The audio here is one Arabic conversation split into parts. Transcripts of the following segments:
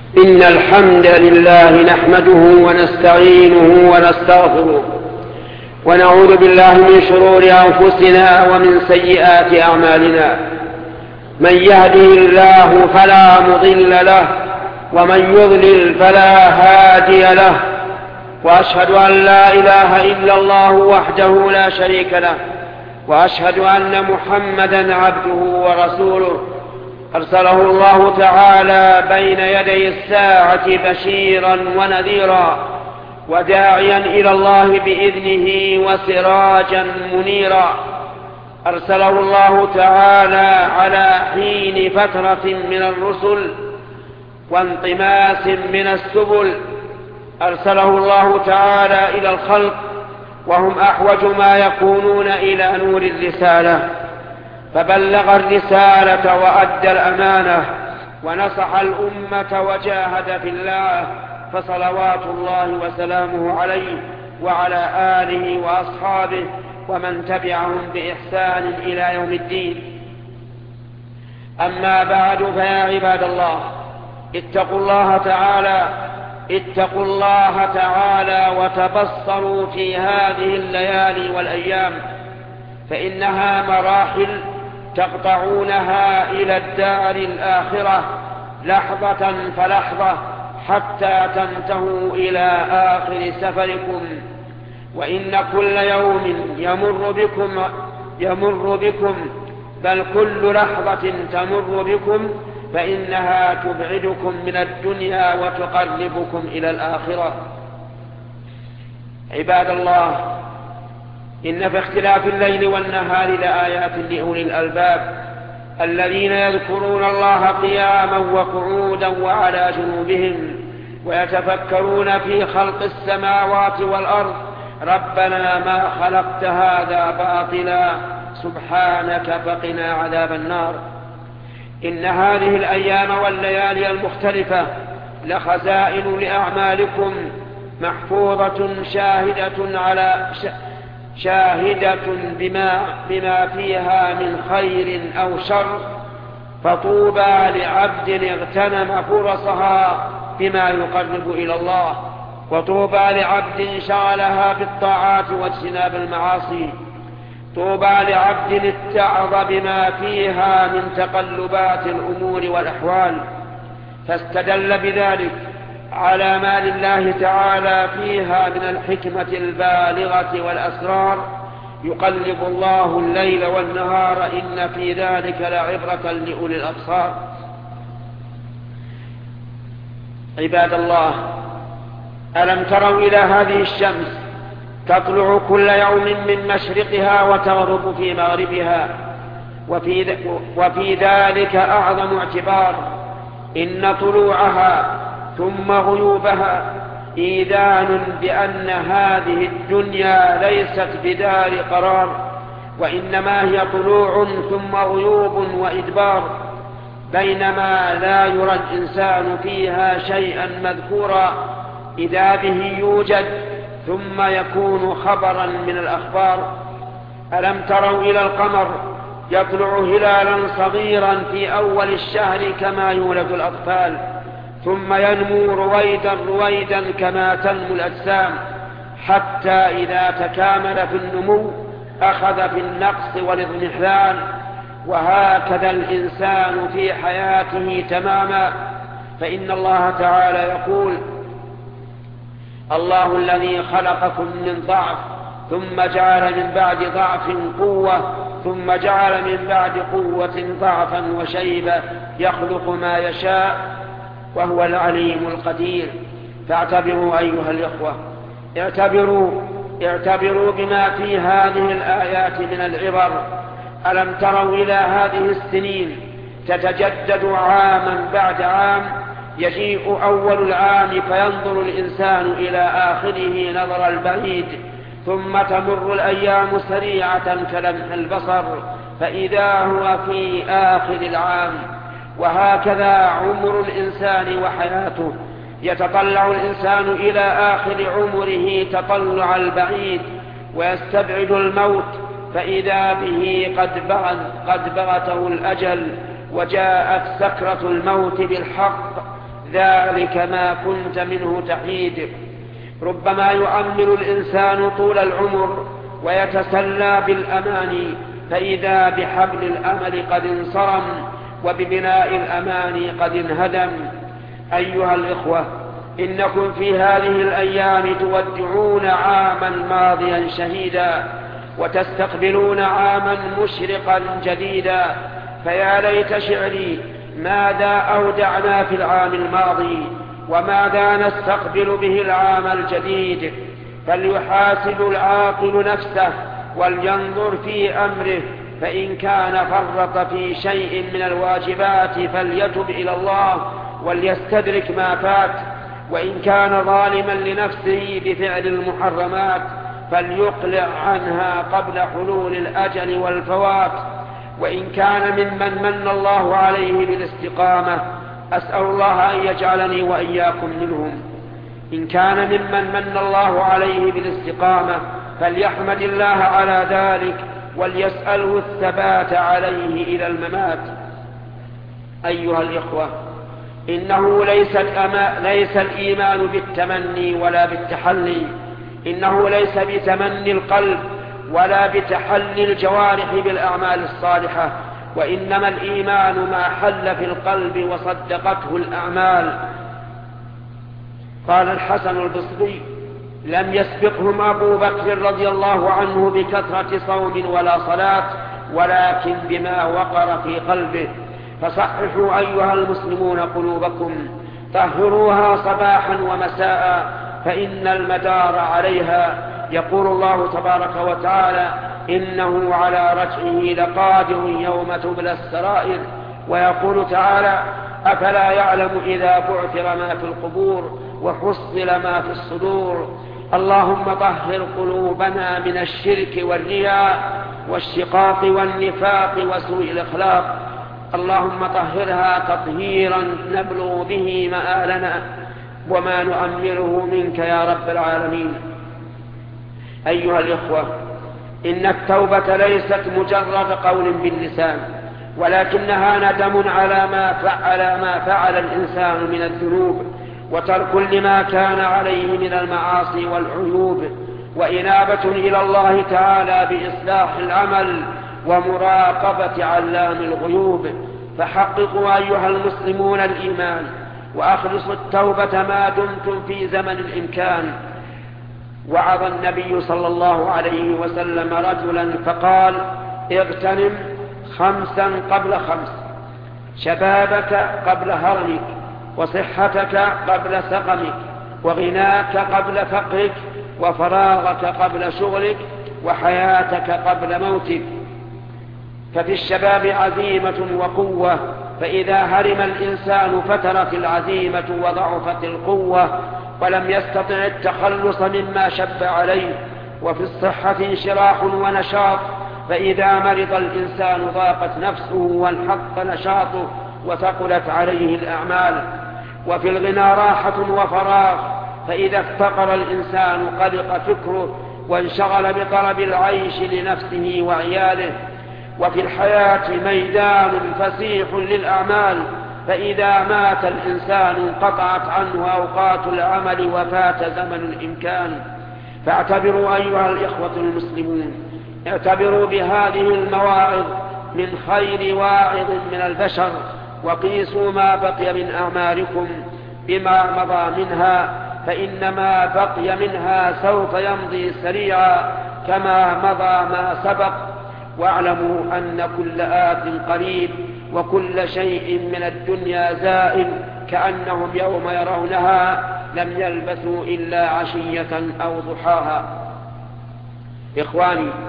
إن الحمد لله نحمده ونستعينه ونستغفره ونعوذ بالله من شرور أنفسنا ومن سيئات أعمالنا. من يهده الله فلا مضل له ومن يضلل فلا هادي له، وأشهد أن لا إله إلا الله وحده لا شريك له، وأشهد أن محمدا عبده ورسوله أرسله الله تعالى بين يدي الساعة بشيرا ونذيرا وداعيا إلى الله بإذنه وسراجا منيرا. أرسله الله تعالى على حين فترة من الرسل وانطماس من السبل. أرسله الله تعالى إلى الخلق وهم أحوج ما يكونون إلى نور الرسالة، فبلغ الرسالة وأدى الأمانة ونصح الأمة وجاهد في الله، فصلوات الله وسلامه عليه وعلى آله وأصحابه ومن تبعهم بإحسان إلى يوم الدين. أما بعد، فيا عباد الله، اتقوا الله تعالى وتبصروا في هذه الليالي والأيام، فإنها مراحل تقطعونها إلى الدار الآخرة لحظة فلحظة حتى تنتهوا إلى آخر سفركم. وإن كل يوم يمر بكم بل كل لحظة تمر بكم فإنها تبعدكم من الدنيا وتقربكم إلى الآخرة. عباد الله، إن في اختلاف الليل والنهار لآيات لأولي الألباب الذين يذكرون الله قياما وقعودا وعلى جنوبهم ويتفكرون في خلق السماوات والأرض ربنا ما خلقت هذا باطلا سبحانك فقنا عذاب النار. إن هذه الأيام والليالي المختلفة لخزائن لأعمالكم محفوظة شاهدة بما فيها من خير أو شر، فطوبى لعبد اغتنم فرصها بما يقرب إلى الله، وطوبى لعبد شغلها بالطاعات واجتناب المعاصي، طوبى لعبد اتعظ بما فيها من تقلبات الأمور والأحوال، فاستدل بذلك على ما لله تعالى فيها من الحكمة البالغة والأسرار. يقلب الله الليل والنهار إن في ذلك لعبرة لأولي الأبصار. عباد الله، ألم تروا إلى هذه الشمس تطلع كل يوم من مشرقها وتغرب في مغربها، وفي ذلك أعظم اعتبار إن طلوعها ثم غيوبها إيذان بأن هذه الدنيا ليست بدار قرار، وإنما هي طلوع ثم غيوب وإدبار، بينما لا يرى الإنسان فيها شيئا مذكورا إذا به يوجد ثم يكون خبرا من الأخبار. ألم تروا إلى القمر يطلع هلالا صغيرا في أول الشهر كما يولد الأطفال، ثم ينمو رويدا كما تنمو الأجسام، حتى إذا تكامل في النمو أخذ في النقص والاضمحلال. وهكذا الإنسان في حياته تماما، فإن الله تعالى يقول: الله الذي خلقكم من ضعف ثم جعل من بعد ضعف قوة ثم جعل من بعد قوة ضعفا وشيبة يخلق ما يشاء وهو العليم القدير. فاعتبروا أيها الإخوة، اعتبروا بما في هذه الآيات من العبر. ألم تروا إلى هذه السنين تتجدد عاما بعد عام، يجيء أول العام فينظر الإنسان إلى آخره نظر البعيد، ثم تمر الأيام سريعة كلمح البصر فإذا هو في آخر العام. وهكذا عمر الإنسان وحياته، يتطلع الإنسان إلى آخر عمره تطلع البعيد ويستبعد الموت، فإذا به قد بغته الأجل وجاءت سكرة الموت بالحق، ذلك ما كنت منه تحيد. ربما يؤمل الإنسان طول العمر ويتسلى بالأماني، فإذا بحبل الأمل قد انصرم وببناء الأماني قد انهدم. أيها الإخوة، إنكم في هذه الأيام تودعون عاما ماضيا شهيدا وتستقبلون عاما مشرقا جديدا، فيا ليت شعري ماذا أودعنا في العام الماضي وماذا نستقبل به العام الجديد. فليحاسب العاقل نفسه ولينظر في أمره، فإن كان فرط في شيء من الواجبات فليتب إلى الله وليستدرك ما فات، وإن كان ظالما لنفسه بفعل المحرمات فليقلع عنها قبل حلول الأجل والفوات. وإن كان ممن من الله عليه بالاستقامة، أسأل الله أن يجعلني وإياكم منهم، إن كان ممن من الله عليه بالاستقامة فليحمد الله على ذلك وليسأله الثبات عليه إلى الممات. أيها الإخوة، إنه ليس الإيمان بالتمني ولا بالتحلي، إنه ليس بتمني القلب ولا بتحلي الجوارح بالأعمال الصالحة، وإنما الإيمان ما حل في القلب وصدقته الأعمال. قال الحسن البصري: لم يسبقهم أبو بكر رضي الله عنه بكثرة صوم ولا صلاة، ولكن بما وقر في قلبه. فصححوا أيها المسلمون قلوبكم، طهروها صباحا ومساء، فإن المدار عليها. يقول الله تبارك وتعالى: إنه على رجعه لقادر يوم تبلى السرائر. ويقول تعالى: أفلا يعلم إذا بعثر ما في القبور وحصل ما في الصدور. اللهم طهر قلوبنا من الشرك والرياء والشقاق والنفاق وسوء الأخلاق. اللهم طهرها تطهيرا نبلغ به مآلنا وما نؤمله منك يا رب العالمين. أيها الإخوة، إن التوبة ليست مجرد قول باللسان، ولكنها ندم على ما فعل الإنسان من الذنوب، وترك لما كان عليه من المعاصي والعيوب، وإنابة إلى الله تعالى بإصلاح العمل ومراقبة علام الغيوب. فحققوا أيها المسلمون الإيمان، وأخلصوا التوبة ما دمتم في زمن الإمكان. وعظ النبي صلى الله عليه وسلم رجلا فقال: اغتنم 5 قبل 5، شبابك قبل هرمك، وصحتك قبل سقمك، وغناك قبل فقرك، وفراغك قبل شغلك، وحياتك قبل موتك. ففي الشباب عزيمة وقوة، فإذا هرم الإنسان فترت العزيمة وضعفت القوة ولم يستطع التخلص مما شب عليه. وفي الصحة انشراح ونشاط، فإذا مرض الإنسان ضاقت نفسه وانحط نشاطه وثقلت عليه الأعمال. وفي الغنى راحة وفراغ، فإذا افتقر الإنسان قلق فكره وانشغل بطلب العيش لنفسه وعياله. وفي الحياة ميدان فسيح للأعمال، فإذا مات الإنسان انقطعت عنه أوقات العمل وفات زمن الإمكان. فاعتبروا أيها الإخوة المسلمون، اعتبروا بهذه المواعظ من خير واعظ من البشر، وقيسوا ما بقي من أعمالكم بما مضى منها، فإن ما بقي منها سوف يمضي سريعا كما مضى ما سبق. واعلموا أن كل آت قريب، وكل شيء من الدنيا زائل، كأنهم يوم يرونها لم يلبثوا إلا عشية أو ضحاها. إخواني،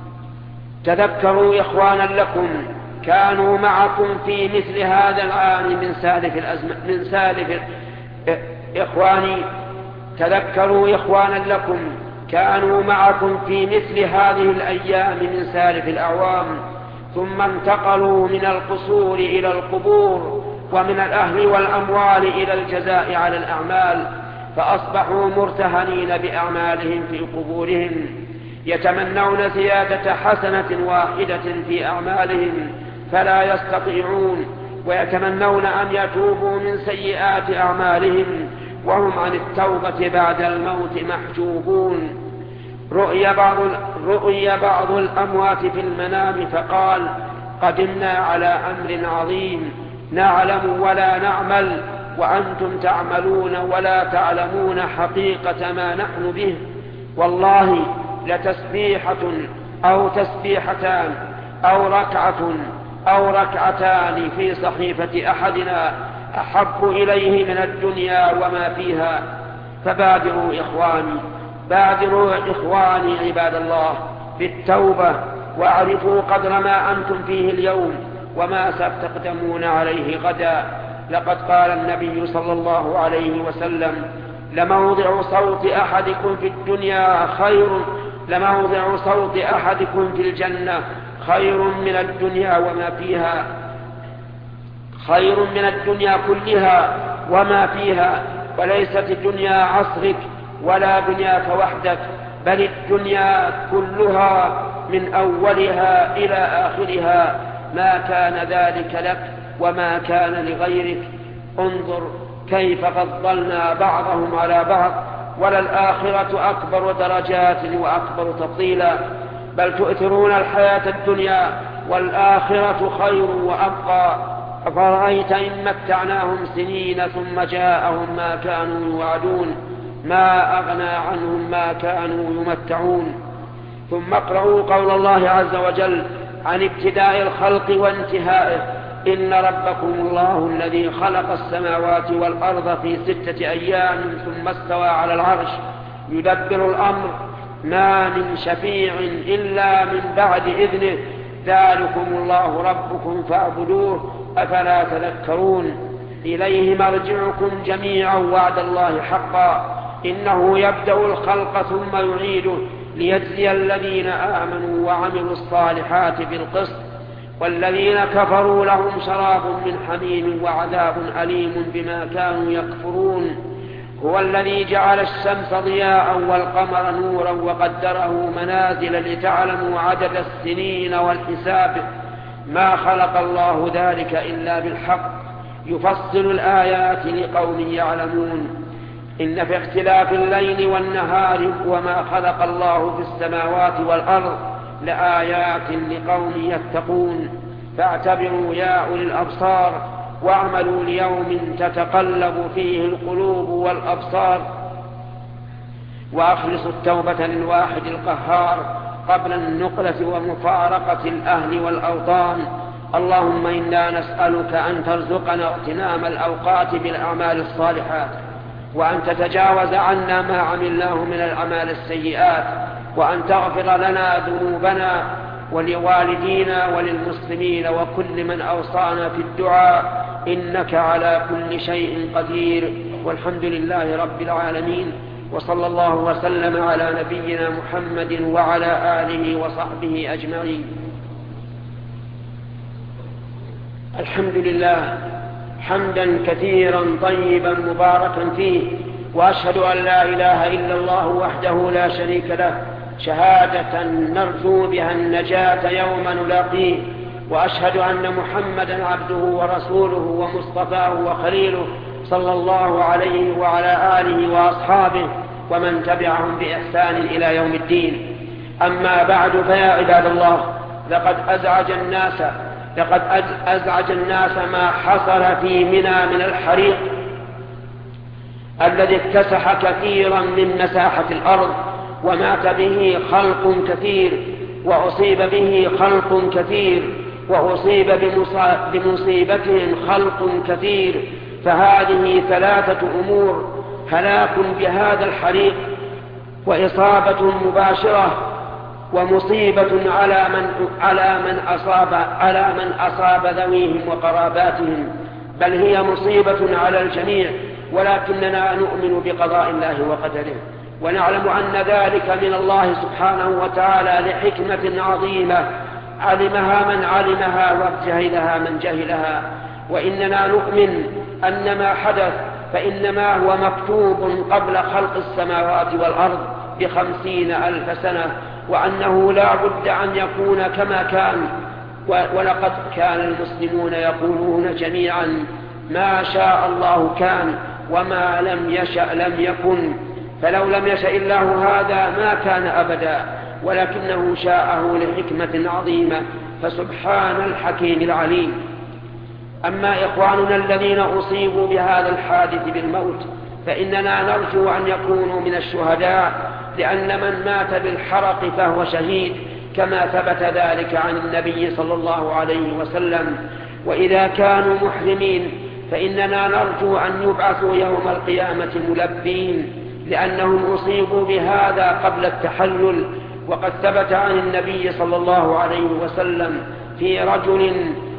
تذكروا إخوانا لكم كانوا معكم في مثل هذا العام من سالف إخواني، تذكروا إخوانا لكم كانوا معكم في مثل هذه الأيام من سالف الأعوام، ثم انتقلوا من القصور إلى القبور، ومن الأهل والأموال إلى الجزاء على الأعمال، فأصبحوا مرتهنين بأعمالهم في قبورهم، يتمنون زيادة حسنة واحدة في أعمالهم فلا يستطيعون، ويتمنون أن يتوبوا من سيئات أعمالهم وهم عن التوبة بعد الموت محجوبون. رؤي بعض الأموات في المنام فقال: قدمنا على أمر عظيم، نعلم ولا نعمل، وأنتم تعملون ولا تعلمون حقيقة ما نحن به. والله لتسبيحة أو تسبيحتان أو ركعة أو ركعتان في صحيفة أحدنا أحب إليه من الدنيا وما فيها. فبادروا إخواني عباد الله بالتوبة، واعرفوا قدر ما أنتم فيه اليوم وما ستقدمون عليه غدا. لقد قال النبي صلى الله عليه وسلم: لموضع صوت أحدكم في الجنة خير من الدنيا وما فيها، خير من الدنيا كلها وما فيها. وليست الدنيا عصرك ولا دنياك وحدك، بل الدنيا كلها من أولها إلى آخرها، ما كان ذلك لك وما كان لغيرك. انظر كيف فضلنا بعضهم على بعض، وللآخرة أكبر درجات وأكبر تفضيلا. بل تؤثرون الحياة الدنيا والآخرة خير وأبقى. أفرأيت إن متعناهم سنين ثم جاءهم ما كانوا يوعدون، ما أغنى عنهم ما كانوا يمتعون. ثم اقرأوا قول الله عز وجل عن ابتداء الخلق وانتهائه: إن ربكم الله الذي خلق السماوات والأرض في 6 أيام ثم استوى على العرش يدبر الأمر، ما من شفيع إلا من بعد إذنه، ذلكم الله ربكم فاعبدوه أفلا تذكرون. إليه مرجعكم جميعا وعد الله حقا، إنه يبدأ الخلق ثم يعيده ليجزي الذين آمنوا وعملوا الصالحات بالقسط، والذين كفروا لهم شراب من حميم وعذاب أليم بما كانوا يكفرون. هو الذي جعل الشمس ضياء والقمر نورا وقدره منازل لتعلموا عدد السنين والحساب، ما خلق الله ذلك إلا بالحق، يفصل الآيات لقوم يعلمون. إن في اختلاف الليل والنهار وما خلق الله في السماوات والأرض لآيات لقوم يتقون. فاعتبروا يا أولي الأبصار واعملوا ليوم تتقلب فيه القلوب والأبصار، وأخلصوا التوبة للواحد القهار قبل النقلة ومفارقة الأهل والأوطان. اللهم إنا نسألك أن ترزقنا اغتنام الأوقات بالأعمال الصالحات، وأن تتجاوز عنا ما عملناه من الأعمال السيئات، وأن تغفر لنا ذنوبنا ولوالدينا وللمسلمين وكل من أوصانا في الدعاء، إنك على كل شيء قدير. والحمد لله رب العالمين، وصلى الله وسلم على نبينا محمد وعلى آله وصحبه أجمعين. الحمد لله حمدا كثيرا طيبا مباركا فيه، وأشهد أن لا إله إلا الله وحده لا شريك له شهادة نرجو بها النجاة يوم نلاقيه، وأشهد أن محمدا عبده ورسوله ومصطفاه وخليله صلى الله عليه وعلى آله وأصحابه ومن تبعهم بإحسان إلى يوم الدين. أما بعد، فيا عباد الله، لقد أزعج الناس ما حصل في منى من الحريق الذي اكتسح كثيرا من مساحة الأرض، ومات به خلق كثير، وأصيب به خلق كثير، وأصيب بمصيبتهم خلق كثير. فهذه 3 أمور: هلاك بهذا الحريق، وإصابة مباشرة، ومصيبة على من أصاب ذويهم وقراباتهم، بل هي مصيبة على الجميع. ولكننا نؤمن بقضاء الله وقدره، ونعلم أن ذلك من الله سبحانه وتعالى لحكمة عظيمة علمها من علمها وجهلها من جهلها. وإننا نؤمن أن ما حدث فإنما هو مكتوب قبل خلق السماوات والأرض ب50,000 سنة، وأنه لا بد أن يكون كما كان، ولقد كان المسلمون يقولون جميعا ما شاء الله كان وما لم يشأ لم يكن، فلو لم يشأ الله هذا ما كان أبدا، ولكنه شاءه لحكمة عظيمة، فسبحان الحكيم العليم. أما إخواننا الذين أصيبوا بهذا الحادث بالموت فإننا نرجو أن يكونوا من الشهداء، لأن من مات بالحرق فهو شهيد، كما ثبت ذلك عن النبي صلى الله عليه وسلم. وإذا كانوا محرمين فإننا نرجو أن يبعثوا يوم القيامة ملبين، لأنهم أصيبوا بهذا قبل التحلل. وقد ثبت عن النبي صلى الله عليه وسلم في رجل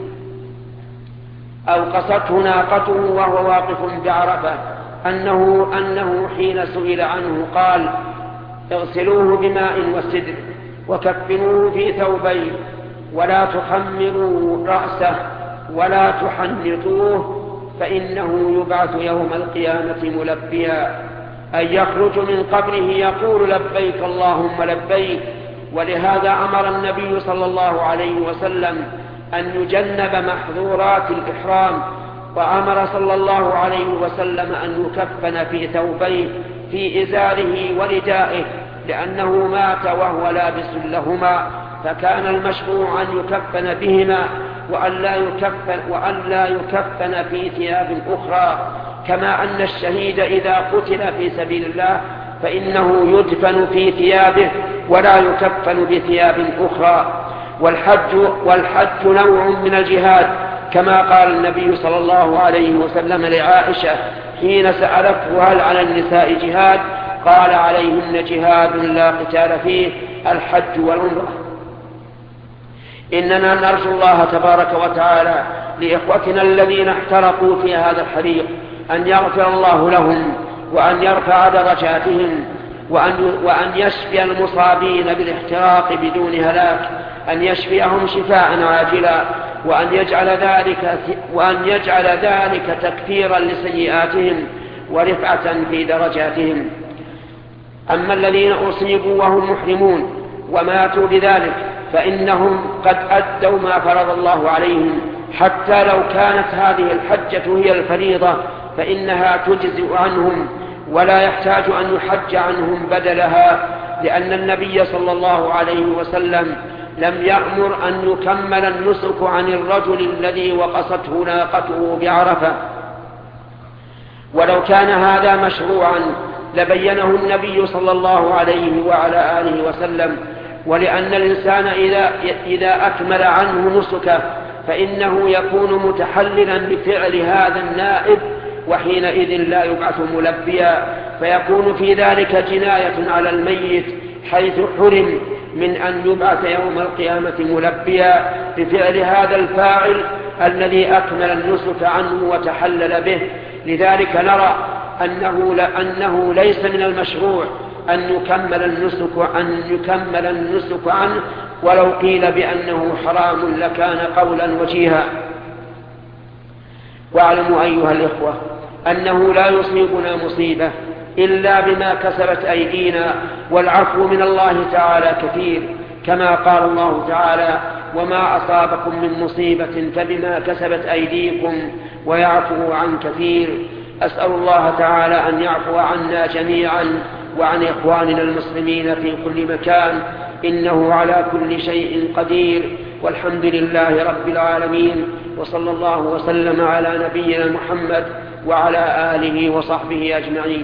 أوقصته ناقته وهو واقف بعرفة أنه حين سئل عنه قال: اغسلوه بماء وسدر وكفنوه في ثوبين ولا تخمروا رأسه ولا تحنطوه، فإنه يبعث يوم القيامة ملبيا، أن يخرج من قبره يقول لبيك اللهم لبيك. ولهذا أمر النبي صلى الله عليه وسلم أن يجنب محظورات الإحرام، وأمر صلى الله عليه وسلم أن يكفن في ثوبيه في إزاره وردائه، لأنه مات وهو لابس لهما، فكان المشروع أن يكفن بهما وأن لا يكفن في ثياب أخرى، كما أن الشهيد إذا قتل في سبيل الله فإنه يدفن في ثيابه ولا يكفن بثياب أخرى. والحج نوع من الجهاد، كما قال النبي صلى الله عليه وسلم لعائشة حين سألته هل على النساء جهاد؟ قال: عليهن جهاد لا قتال فيه، الحج والعمرة. إننا نرجو الله تبارك وتعالى لإخوتنا الذين احترقوا في هذا الحريق أن يغفر الله لهم وأن يرفع درجاتهم وأن يشفي المصابين بالاحتراق بدون هلاك، أن يشفيهم شفاء عاجلا، وأن يجعل ذلك تكفيرا لسيئاتهم ورفعة في درجاتهم. أما الذين أصيبوا وهم محرمون وماتوا بذلك فإنهم قد أدوا ما فرض الله عليهم، حتى لو كانت هذه الحجة هي الفريضة فإنها تجزئ عنهم ولا يحتاج أن يحج عنهم بدلها، لأن النبي صلى الله عليه وسلم لم يأمر أن يكمل النسك عن الرجل الذي وقصته ناقته بعرفة. ولو كان هذا مشروعا لبينه النبي صلى الله عليه وعلى آله وسلم، ولأن الإنسان إذا أكمل عنه نسكه فإنه يكون متحللا بفعل هذا النائب، وحينئذ لا يبعث ملبيا، فيكون في ذلك جناية على الميت، حيث حرم من أن يبعث يوم القيامة ملبيا بفعل هذا الفاعل الذي أكمل النسك عنه وتحلل به. لذلك نرى أنه ليس من المشروع أن يكمل النسك عنه، ولو قيل بأنه حرام لكان قولا وجيها. واعلموا أيها الإخوة أنه لا يصيبنا مصيبة إلا بما كسبت أيدينا، والعفو من الله تعالى كثير، كما قال الله تعالى: وما أصابكم من مصيبة فبما كسبت أيديكم ويعفو عن كثير. أسأل الله تعالى أن يعفو عنا جميعا وعن إخواننا المسلمين في كل مكان، إنه على كل شيء قدير، والحمد لله رب العالمين، وصلى الله وسلم على نبينا محمد وعلى آله وصحبه أجمعين.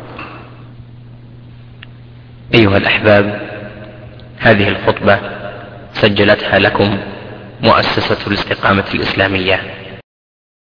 أيها الأحباب، هذه الخطبة سجلتها لكم مؤسسة الاستقامة الإسلامية